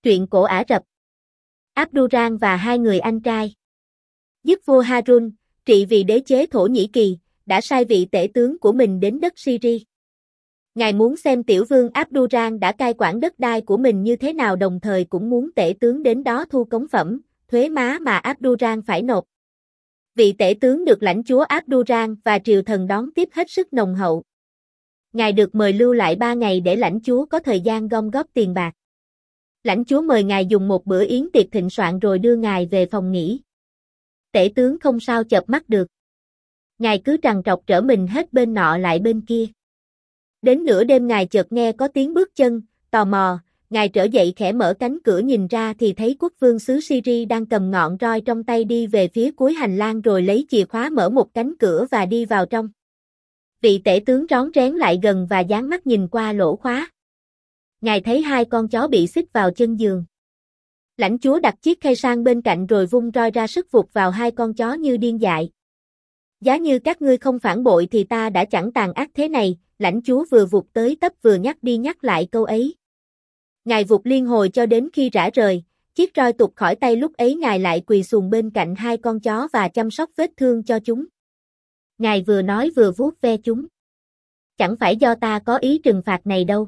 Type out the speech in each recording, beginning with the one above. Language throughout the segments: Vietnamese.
Truyện cổ Ả Rập. Abdurrahman và hai người anh trai. Giúp vua Harun, trị vì đế chế Thổ Nhĩ Kỳ, đã sai vị tể tướng của mình đến đất Syria. Ngài muốn xem tiểu vương Abdurrahman đã cai quản đất đai của mình như thế nào, đồng thời cũng muốn tể tướng đến đó thu cống phẩm, thuế má mà Abdurrahman phải nộp. Vị tể tướng được lãnh chúa Abdurrahman và triều thần đón tiếp hết sức nồng hậu. Ngài được mời lưu lại 3 ngày để lãnh chúa có thời gian gom góp tiền bạc. Lãnh chúa mời ngài dùng một bữa yến tiệc thịnh soạn rồi đưa ngài về phòng nghỉ. Tể tướng không sao chợp mắt được. Ngài cứ trằn trọc trở mình hết bên nọ lại bên kia. Đến nửa đêm ngài chợt nghe có tiếng bước chân, tò mò, ngài trở dậy khẽ mở cánh cửa nhìn ra thì thấy quốc vương xứ Syria đang cầm ngọn roi trong tay đi về phía cuối hành lang rồi lấy chìa khóa mở một cánh cửa và đi vào trong. Vị tể tướng rón rén lại gần và dán mắt nhìn qua lỗ khóa. Ngài thấy 2 con chó bị xích vào chân giường. Lãnh chúa đặt chiếc khay sang bên cạnh rồi vung roi ra sức vụt vào 2 con chó như điên dại. Giá như các ngươi không phản bội thì ta đã chẳng tàn ác thế này, lãnh chúa vừa vụt tới tấp vừa nhắc đi nhắc lại câu ấy. Ngài vụt liên hồi cho đến khi rã rời, chiếc roi tụt khỏi tay, lúc ấy ngài lại quỳ xùm bên cạnh 2 con chó và chăm sóc vết thương cho chúng. Ngài vừa nói vừa vuốt ve chúng. Chẳng phải do ta có ý trừng phạt này đâu.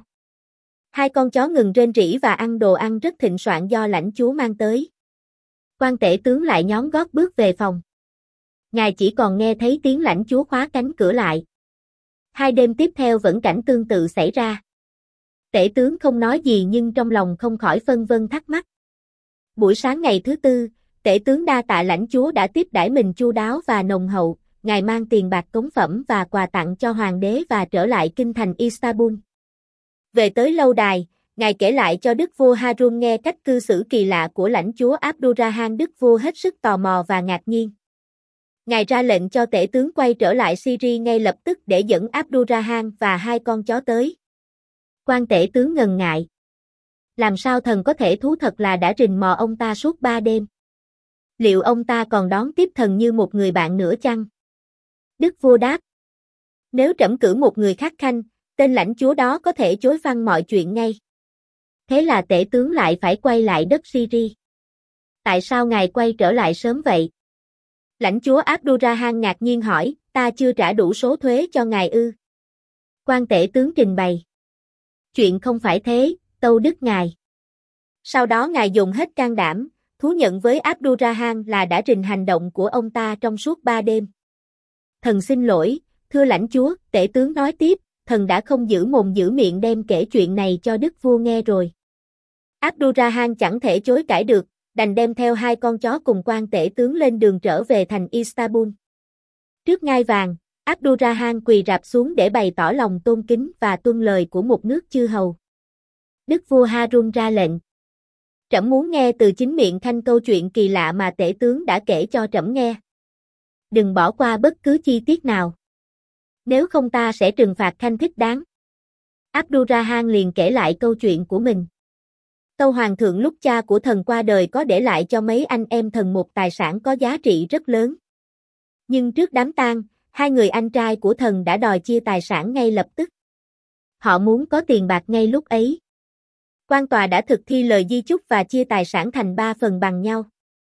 2 con chó ngừng rên rỉ và ăn đồ ăn rất thịnh soạn do lãnh chúa mang tới. Quan tể tướng lại nhón gót bước về phòng. Ngài chỉ còn nghe thấy tiếng lãnh chúa khóa cánh cửa lại. 2 đêm tiếp theo vẫn cảnh tương tự xảy ra. Tể tướng không nói gì nhưng trong lòng không khỏi phân vân thắc mắc. Buổi sáng ngày thứ 4, tể tướng đa tạ lãnh chúa đã tiếp đãi mình chu đáo và nồng hậu. Ngài mang tiền bạc cống phẩm và quà tặng cho hoàng đế và trở lại kinh thành Istanbul. Về tới lâu đài, ngài kể lại cho đức vua Harun nghe cách cư xử kỳ lạ của lãnh chúa Abdurrahman. Đức vua hết sức tò mò và ngạc nhiên. Ngài ra lệnh cho tể tướng quay trở lại Syria ngay lập tức để dẫn Abdurrahman và 2 con chó tới. Quan tể tướng ngần ngại. Làm sao thần có thể thú thật là đã rình mò ông ta suốt 3 đêm? Liệu ông ta còn đón tiếp thần như một người bạn nữa chăng? Đức vua đáp. Nếu trẫm cử một người khác khanh, tên lãnh chúa đó có thể chối phăng mọi chuyện ngay. Thế là tể tướng lại phải quay lại đất Syria. Tại sao ngài quay trở lại sớm vậy? Lãnh chúa Abdurrahman ngạc nhiên hỏi, ta chưa trả đủ số thuế cho ngài ư? Quan tể tướng trình bày. Chuyện không phải thế, tâu đức ngài. Sau đó ngài dùng hết can đảm, thú nhận với Abdurrahman là đã rình hành động của ông ta trong suốt 3 đêm. Thần xin lỗi, thưa lãnh chúa, tể tướng nói tiếp, thần đã không giữ mồm giữ miệng đem kể chuyện này cho đức vua nghe rồi. Abdurrahman chẳng thể chối cãi được, đành đem theo 2 con chó cùng quan tể tướng lên đường trở về thành Istanbul. Trước ngai vàng, Abdurrahman quỳ rạp xuống để bày tỏ lòng tôn kính và tuân lời của một nước chư hầu. Đức vua Harun ra lệnh. Trẫm muốn nghe từ chính miệng khanh câu chuyện kỳ lạ mà tể tướng đã kể cho trẫm nghe. Đừng bỏ qua bất cứ chi tiết nào. Nếu không ta sẽ trừng phạt khanh thích đáng. Abdurrahman liền kể lại câu chuyện của mình. Tâu hoàng thượng, lúc cha của thần qua đời có để lại cho mấy anh em thần một tài sản có giá trị rất lớn. Nhưng trước đám tang, 2 người anh trai của thần đã đòi chia tài sản ngay lập tức. Họ muốn có tiền bạc ngay lúc ấy. Quan tòa đã thực thi lời di chúc và chia tài sản thành 3 phần bằng nhau.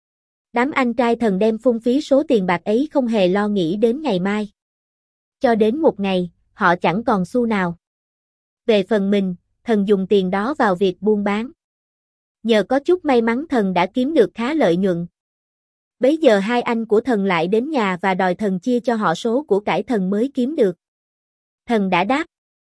Đám anh trai thần đem phung phí số tiền bạc ấy không hề lo nghĩ đến ngày mai. Cho đến một ngày, họ chẳng còn xu nào. Về phần mình, thần dùng tiền đó vào việc buôn bán. Nhờ có chút may mắn thần đã kiếm được khá lợi nhuận. Bấy giờ 2 anh của thần lại đến nhà và đòi thần chia cho họ số của cải thần mới kiếm được. Thần đã đáp.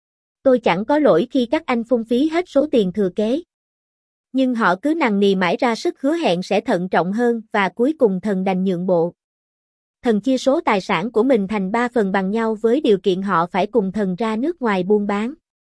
Tôi chẳng có lỗi khi các anh phung phí hết số tiền thừa kế. Nhưng họ cứ nằng nì mãi ra sức hứa hẹn sẽ thận trọng hơn và cuối cùng thần đành nhượng bộ. Thần chia số tài sản của mình thành 3 phần bằng nhau với điều kiện họ phải cùng thần ra nước ngoài buôn bán.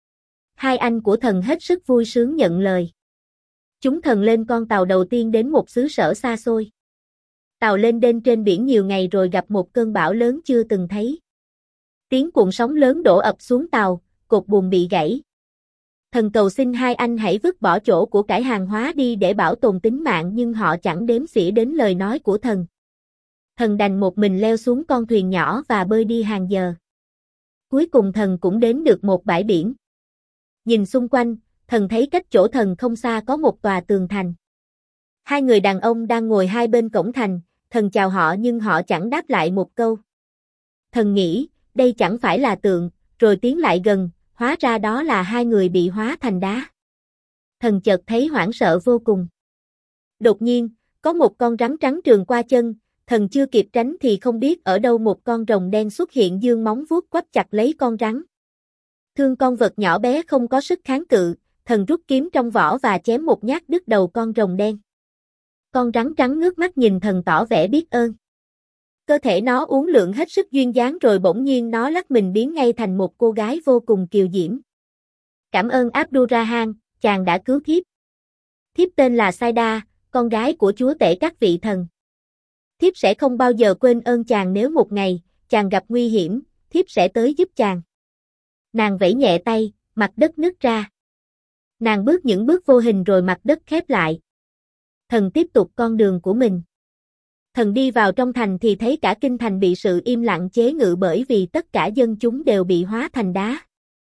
2 anh của thần hết sức vui sướng nhận lời. Chúng thần lên con tàu đầu tiên đến một xứ sở xa xôi. Tàu lên đên trên biển nhiều ngày rồi gặp một cơn bão lớn chưa từng thấy. Tiếng cuộn sóng lớn đổ ập xuống tàu, cột buồm bị gãy. Thần cầu xin 2 anh hãy vứt bỏ chỗ của cải hàng hóa đi để bảo tồn tính mạng, nhưng họ chẳng đếm xỉa đến lời nói của thần. Thần đành một mình leo xuống con thuyền nhỏ và bơi đi hàng giờ. Cuối cùng thần cũng đến được một bãi biển. Nhìn xung quanh, thần thấy cách chỗ thần không xa có một tòa tường thành. Hai người đàn ông đang ngồi hai bên cổng thành, thần chào họ nhưng họ chẳng đáp lại một câu. Thần nghĩ, đây chẳng phải là tượng, rồi tiến lại gần, hóa ra đó là hai người bị hóa thành đá. Thần chợt thấy hoảng sợ vô cùng. Đột nhiên, có một con rắn trắng trườn qua chân, thần chưa kịp tránh thì không biết ở đâu một con rồng đen xuất hiện giương móng vuốt quắp chặt lấy con rắn. Thương con vật nhỏ bé không có sức kháng cự, thần rút kiếm trong vỏ và chém một nhát đứt đầu con rồng đen. Con rắn trắng ngước mắt nhìn thần tỏ vẻ biết ơn. Cơ thể nó uốn lượn hết sức duyên dáng rồi bỗng nhiên nó lắc mình biến ngay thành một cô gái vô cùng kiều diễm. Cảm ơn Abdurrahman, chàng đã cứu thiếp. Thiếp tên là Saida, con gái của chúa tể các vị thần. Thiếp sẽ không bao giờ quên ơn chàng nếu một ngày, chàng gặp nguy hiểm, thiếp sẽ tới giúp chàng. Nàng vẫy nhẹ tay, mặt đất nứt ra. Nàng bước những bước vô hình rồi mặt đất khép lại. Thần tiếp tục con đường của mình. Thần đi vào trong thành thì thấy cả kinh thành bị sự im lặng chế ngự bởi vì tất cả dân chúng đều bị hóa thành đá.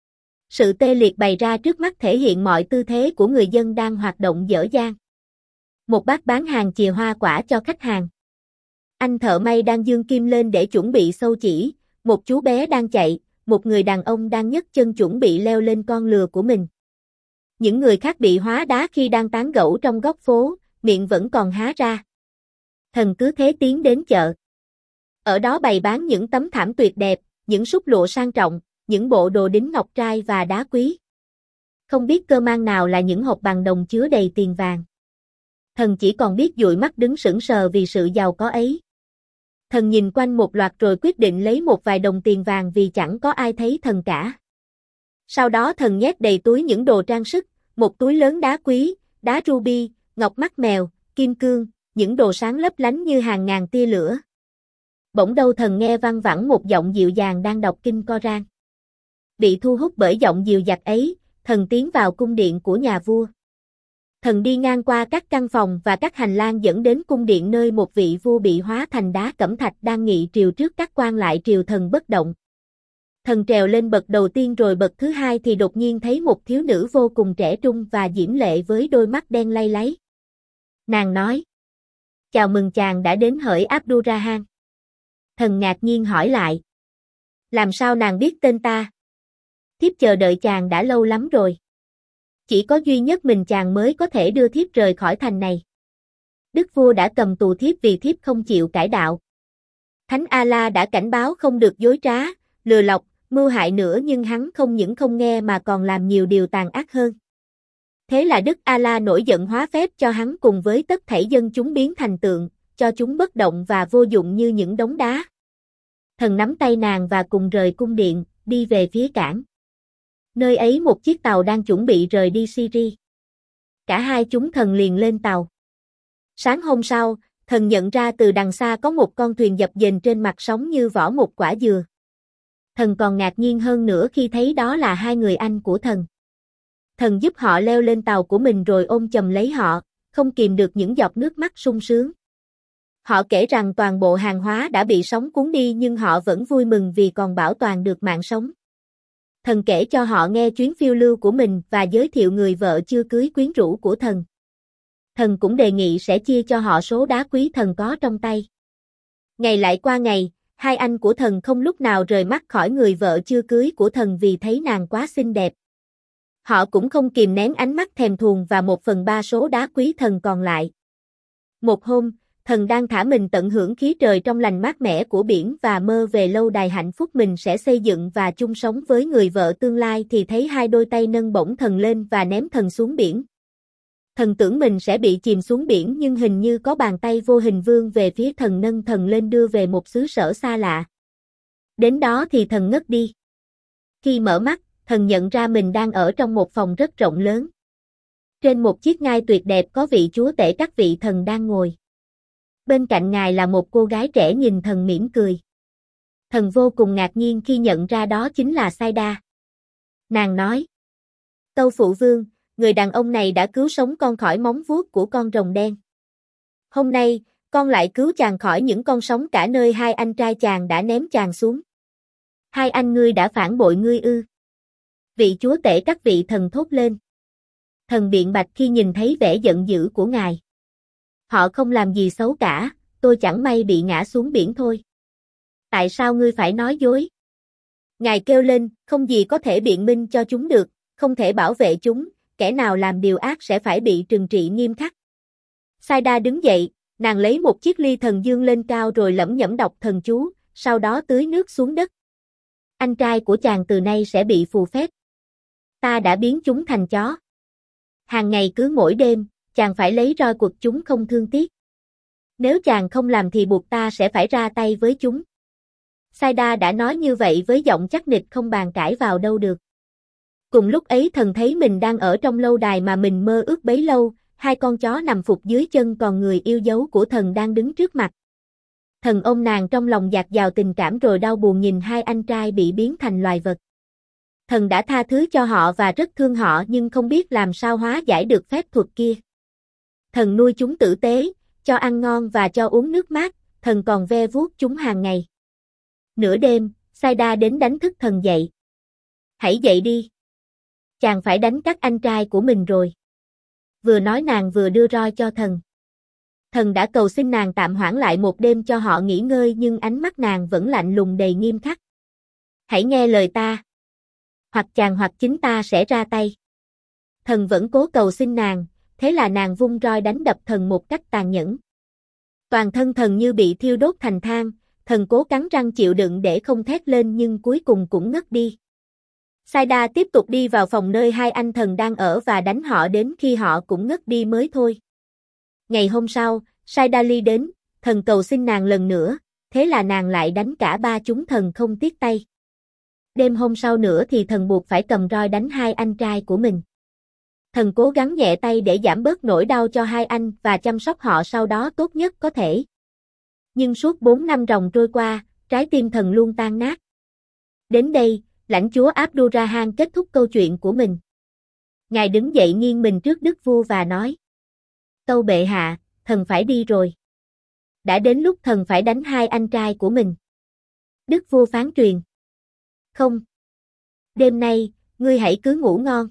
Sự tê liệt bày ra trước mắt thể hiện mọi tư thế của người dân đang hoạt động dở dang. Một bác bán hàng chìa hoa quả cho khách hàng. Anh thợ may đang giương kim lên để chuẩn bị sâu chỉ, một chú bé đang chạy, một người đàn ông đang nhấc chân chuẩn bị leo lên con lừa của mình. Những người khác bị hóa đá khi đang tán gẫu trong góc phố, miệng vẫn còn há ra. Thần cứ thế tiến đến chợ. Ở đó bày bán những tấm thảm tuyệt đẹp, những súp lụa sang trọng, những bộ đồ đính ngọc trai và đá quý. Không biết cơ mang nào là những hộp bằng đồng chứa đầy tiền vàng. Thần chỉ còn biết dụi mắt đứng sững sờ vì sự giàu có ấy. Thần nhìn quanh một loạt rồi quyết định lấy một vài đồng tiền vàng vì chẳng có ai thấy thần cả. Sau đó thần nhét đầy túi những đồ trang sức, một túi lớn đá quý, đá ruby, ngọc mắt mèo, kim cương, những đồ sáng lấp lánh như hàng ngàn tia lửa. Bỗng đâu thần nghe văng vẳng một giọng dịu dàng đang đọc kinh Coran. Bị thu hút bởi giọng dịu dặt ấy, thần tiến vào cung điện của nhà vua. Thần đi ngang qua các căn phòng và các hành lang dẫn đến cung điện nơi một vị vua bị hóa thành đá cẩm thạch đang nghị triều trước các quan lại triều thần bất động. Thần trèo lên bậc đầu tiên rồi bậc thứ hai thì đột nhiên thấy một thiếu nữ vô cùng trẻ trung và diễm lệ với đôi mắt đen lay láy. Nàng nói: "Chào mừng chàng đã đến hỡi Abdurrahman." Thần ngạc nhiên hỏi lại: "Làm sao nàng biết tên ta? Thiếp chờ đợi chàng đã lâu lắm rồi. Chỉ có duy nhất mình chàng mới có thể đưa thiếp rời khỏi thành này. Đức vua đã cầm tù thiếp vì thiếp không chịu cải đạo. Thánh Allah đã cảnh báo không được dối trá, lừa lọc, mưu hại nữa nhưng hắn không những không nghe mà còn làm nhiều điều tàn ác hơn. Thế là Đức Allah nổi giận hóa phép cho hắn cùng với tất thảy dân chúng biến thành tượng, cho chúng bất động và vô dụng như những đống đá." Thần nắm tay nàng và cùng rời cung điện, đi về phía cảng. Nơi ấy một chiếc tàu đang chuẩn bị rời đi Syria. Cả hai chúng thần liền lên tàu. Sáng hôm sau, thần nhận ra từ đằng xa có một con thuyền dập dềnh trên mặt sóng như vỏ một quả dừa. Thần còn ngạc nhiên hơn nữa khi thấy đó là hai người anh của thần. Thần giúp họ leo lên tàu của mình rồi ôm chầm lấy họ, không kìm được những giọt nước mắt sung sướng. Họ kể rằng toàn bộ hàng hóa đã bị sóng cuốn đi nhưng họ vẫn vui mừng vì còn bảo toàn được mạng sống. Thần kể cho họ nghe chuyến phiêu lưu của mình và giới thiệu người vợ chưa cưới quyến rũ của thần. Thần cũng đề nghị sẽ chia cho họ số đá quý thần có trong tay. Ngày lại qua ngày, hai anh của thần không lúc nào rời mắt khỏi người vợ chưa cưới của thần vì thấy nàng quá xinh đẹp. Họ cũng không kìm nén ánh mắt thèm thuồng và 1/3 số đá quý thần còn lại. Một hôm, thần đang thả mình tận hưởng khí trời trong lành mát mẻ của biển và mơ về lâu đài hạnh phúc mình sẽ xây dựng và chung sống với người vợ tương lai thì thấy hai đôi tay nâng bổng thần lên và ném thần xuống biển. Thần tưởng mình sẽ bị chìm xuống biển nhưng hình như có bàn tay vô hình vươn về phía thần nâng thần lên đưa về một xứ sở xa lạ. Đến đó thì thần ngất đi. Khi mở mắt, thần nhận ra mình đang ở trong một phòng rất rộng lớn. Trên một chiếc ngai tuyệt đẹp có vị chúa tể các vị thần đang ngồi. Bên cạnh ngài là một cô gái trẻ nhìn thần mỉm cười. Thần vô cùng ngạc nhiên khi nhận ra đó chính là Saida. Nàng nói: "Tâu phụ vương, người đàn ông này đã cứu sống con khỏi móng vuốt của con rồng đen. Hôm nay, con lại cứu chàng khỏi những con sóng cả nơi hai anh trai chàng đã ném chàng xuống. Hai anh ngươi đã phản bội ngươi ư?" Vị chúa tể các vị thần thốt lên. Thần biện bạch khi nhìn thấy vẻ giận dữ của ngài. Họ không làm gì xấu cả, tôi chẳng may bị ngã xuống biển thôi. Tại sao ngươi phải nói dối? Ngài kêu lên, không gì có thể biện minh cho chúng được, không thể bảo vệ chúng, kẻ nào làm điều ác sẽ phải bị trừng trị nghiêm khắc. Saida đứng dậy, nàng lấy một chiếc ly thần dương lên cao rồi lẩm nhẩm đọc thần chú, sau đó tưới nước xuống đất. Anh trai của chàng từ nay sẽ bị phù phép. Ta đã biến chúng thành chó. Hàng ngày cứ mỗi đêm, chàng phải lấy roi quật chúng không thương tiếc. Nếu chàng không làm thì buộc ta sẽ phải ra tay với chúng. Saida đã nói như vậy với giọng chắc nịch không bàn cãi vào đâu được. Cùng lúc ấy thần thấy mình đang ở trong lâu đài mà mình mơ ước bấy lâu, hai con chó nằm phục dưới chân còn người yêu dấu của thần đang đứng trước mặt. Thần ôm nàng trong lòng dạt dào tình cảm rồi đau buồn nhìn hai anh trai bị biến thành loài vật. Thần đã tha thứ cho họ và rất thương họ nhưng không biết làm sao hóa giải được phép thuật kia. Thần nuôi chúng tử tế, cho ăn ngon và cho uống nước mát, thần còn ve vuốt chúng hàng ngày. Nửa đêm, Saida đến đánh thức thần dậy. Hãy dậy đi. Chàng phải đánh các anh trai của mình rồi. Vừa nói nàng vừa đưa roi cho thần. Thần đã cầu xin nàng tạm hoãn lại một đêm cho họ nghỉ ngơi nhưng ánh mắt nàng vẫn lạnh lùng đầy nghiêm khắc. Hãy nghe lời ta. Hoặc chàng hoặc chính ta sẽ ra tay. Thần vẫn cố cầu xin nàng, thế là nàng vung roi đánh đập thần một cách tàn nhẫn. Toàn thân thần như bị thiêu đốt thành than, thần cố cắn răng chịu đựng để không thét lên nhưng cuối cùng cũng ngất đi. Saida tiếp tục đi vào phòng nơi hai anh thần đang ở và đánh họ đến khi họ cũng ngất đi mới thôi. Ngày hôm sau, Saida Ly đến, thần cầu xin nàng lần nữa, thế là nàng lại đánh cả ba chúng thần không tiếc tay. Đêm hôm sau nữa thì thần buộc phải cầm roi đánh hai anh trai của mình. Thần cố gắng nhẹ tay để giảm bớt nỗi đau cho hai anh và chăm sóc họ sau đó tốt nhất có thể. Nhưng suốt 4 năm ròng trôi qua, trái tim thần luôn tan nát. Đến đây, lãnh chúa Abdurrahman kết thúc câu chuyện của mình. Ngài đứng dậy nghiêng mình trước đức vua và nói: Tâu bệ hạ, thần phải đi rồi. Đã đến lúc thần phải đánh hai anh trai của mình. Đức vua phán truyền: Không. Đêm nay, ngươi hãy cứ ngủ ngon.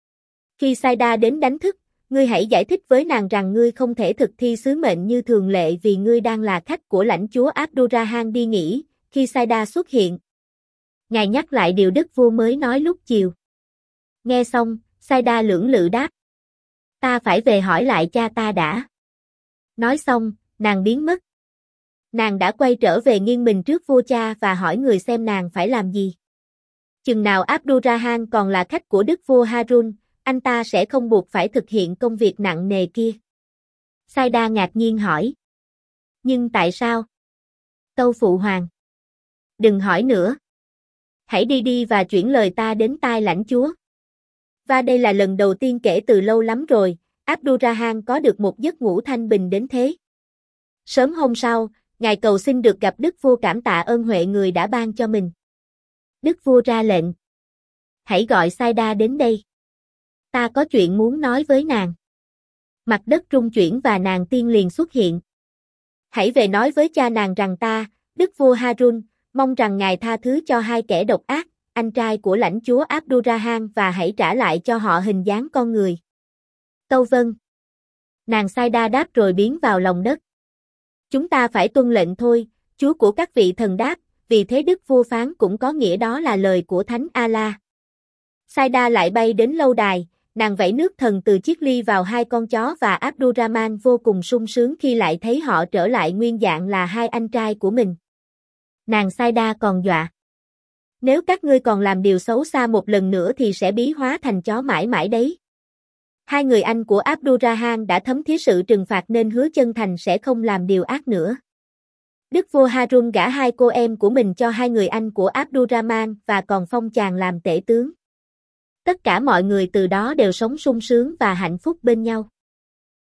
Khi Saida đến đánh thức, ngươi hãy giải thích với nàng rằng ngươi không thể thực thi sứ mệnh như thường lệ vì ngươi đang là khách của lãnh chúa Abdurrahman đi nghỉ. Khi Saida xuất hiện, ngài nhắc lại điều đức vua mới nói lúc chiều. Nghe xong, Saida lưỡng lự đáp: Ta phải về hỏi lại cha ta đã. Nói xong, nàng biến mất. Nàng đã quay trở về nghiêng mình trước vua cha và hỏi người xem nàng phải làm gì. Chừng nào Abdurrahman còn là khách của đức vua Harun, anh ta sẽ không buộc phải thực hiện công việc nặng nề kia. Saida ngạc nhiên hỏi: Nhưng tại sao? Tâu phụ hoàng: Đừng hỏi nữa. Hãy đi đi và chuyển lời ta đến tai lãnh chúa. Và đây là lần đầu tiên kể từ lâu lắm rồi, Abdurrahman có được một giấc ngủ thanh bình đến thế. Sớm hôm sau, ngài cầu xin được gặp đức vua cảm tạ ơn huệ người đã ban cho mình. Đức vua ra lệnh: Hãy gọi Saida đến đây. Ta có chuyện muốn nói với nàng. Mặt đất rung chuyển và nàng tiên liền xuất hiện. Hãy về nói với cha nàng rằng ta, đức vua Harun, mong rằng ngài tha thứ cho hai kẻ độc ác, anh trai của lãnh chúa Abdurrahman và hãy trả lại cho họ hình dáng con người. Tâu vâng. Nàng Saida đáp rồi biến vào lòng đất. Chúng ta phải tuân lệnh thôi, chúa của các vị thần đáp, vì thế đức vua phán cũng có nghĩa đó là lời của Thánh Allah. Saida lại bay đến lâu đài, nàng vẩy nước thần từ chiếc ly vào hai con chó và Abdurrahman vô cùng sung sướng khi lại thấy họ trở lại nguyên dạng là hai anh trai của mình. Nàng Saida còn dọa: Nếu các ngươi còn làm điều xấu xa một lần nữa thì sẽ bí hóa thành chó mãi mãi đấy. Hai người anh của Abdurrahman đã thấm thía sự trừng phạt nên hứa chân thành sẽ không làm điều ác nữa. Đức vua Harun gả hai cô em của mình cho hai người anh của Abdurrahman và còn phong chàng làm tể tướng. Tất cả mọi người từ đó đều sống sung sướng và hạnh phúc bên nhau.